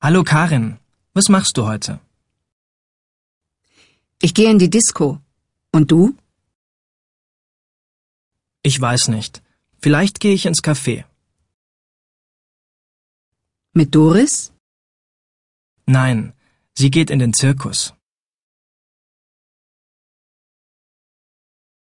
Hallo Karin, was machst du heute? Ich gehe in die Disco. Und du? Ich weiß nicht. Vielleicht gehe ich ins Café. Mit Doris? Nein, sie geht in den Zirkus.